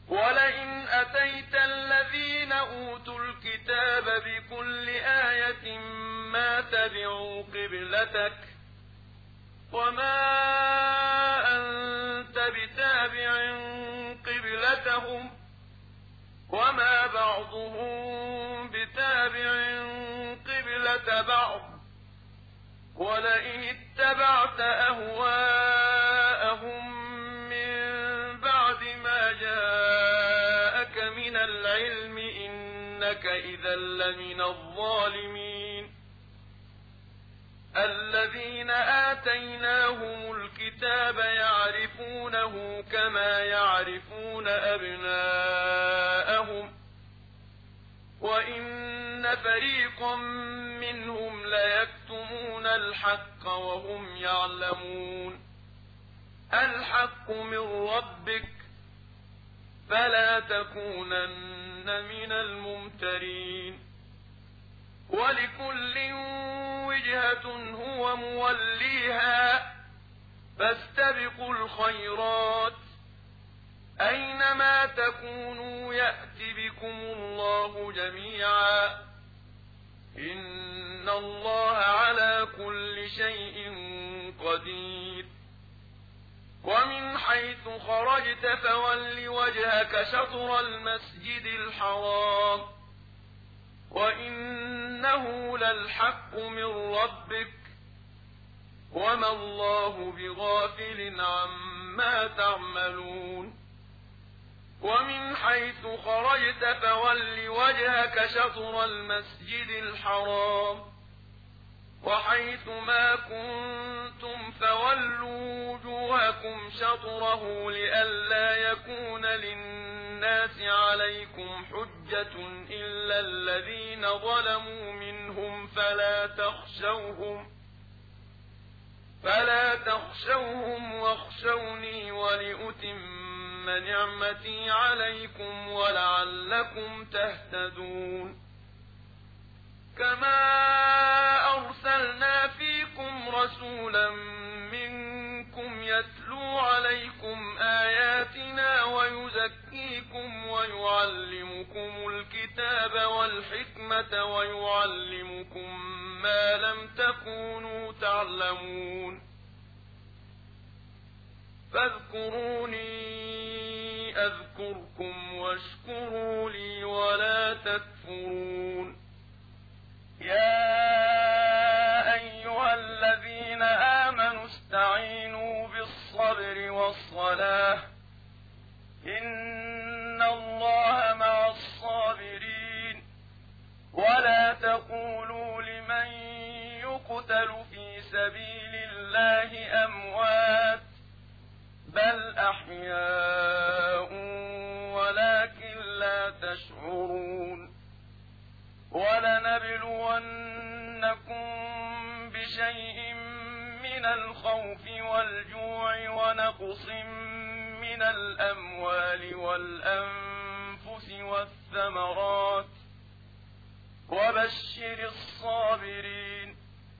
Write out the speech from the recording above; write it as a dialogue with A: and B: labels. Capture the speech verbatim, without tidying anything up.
A: ولئن أتيت الذين أوتوا الكتاب بكل آية ما تبعوا قبلتك وما أنت بتابع قبلتهم وما بعضهم بتابع قبلة بعض ولئن اتبعت أهواءهم من بعد ما جاءك من العلم إنك إذا لمن الظالمين الذين آتيناهم الكتاب يعرفونه كما يعرفون أبناءهم وإن فريقا منهم ليكتمون الحق وهم يعلمون الحق من ربك فلا تكونن من الممترين ولكل وجهة هو موليها فاستبقوا الخيرات أينما تكونوا يأت بكم الله جميعا إن الله على كل شيء قدير ومن حيث خرجت فول وجهك شطر المسجد الحرام وإنه للحق من ربك وما الله بغافل عما تعملون ومن حيث خرجت فول وجهك شطر المسجد الحرام وحيث ما كنتم فولوا وجوهكم شطره لئلا يكون للناس عليكم حجة إلا الذين ظلموا منهم فلا تخشوهم فلا تخشوهم واخشوني ولأتم نعمتي عليكم ولعلكم تهتدون كما أرسلنا فيكم رسولا منكم يتلو عليكم آياتنا ويزكيكم ويعلمكم الكتاب والحكمة ويعلمكم ما لم تكونوا تعلمون فاذكروني أذكركم واشكروا لي ولا تكفرون يا أيها الذين آمنوا استعينوا بالصبر والصلاة إن الله مع الصابرين ولا تقولوا لمن يقتل في سبيل الله أموات بل أحياء ولكن لا تشعرون ولنبلونكم بشيء من الخوف والجوع ونقص من الأموال والأنفس والثمرات وبشر الصابرين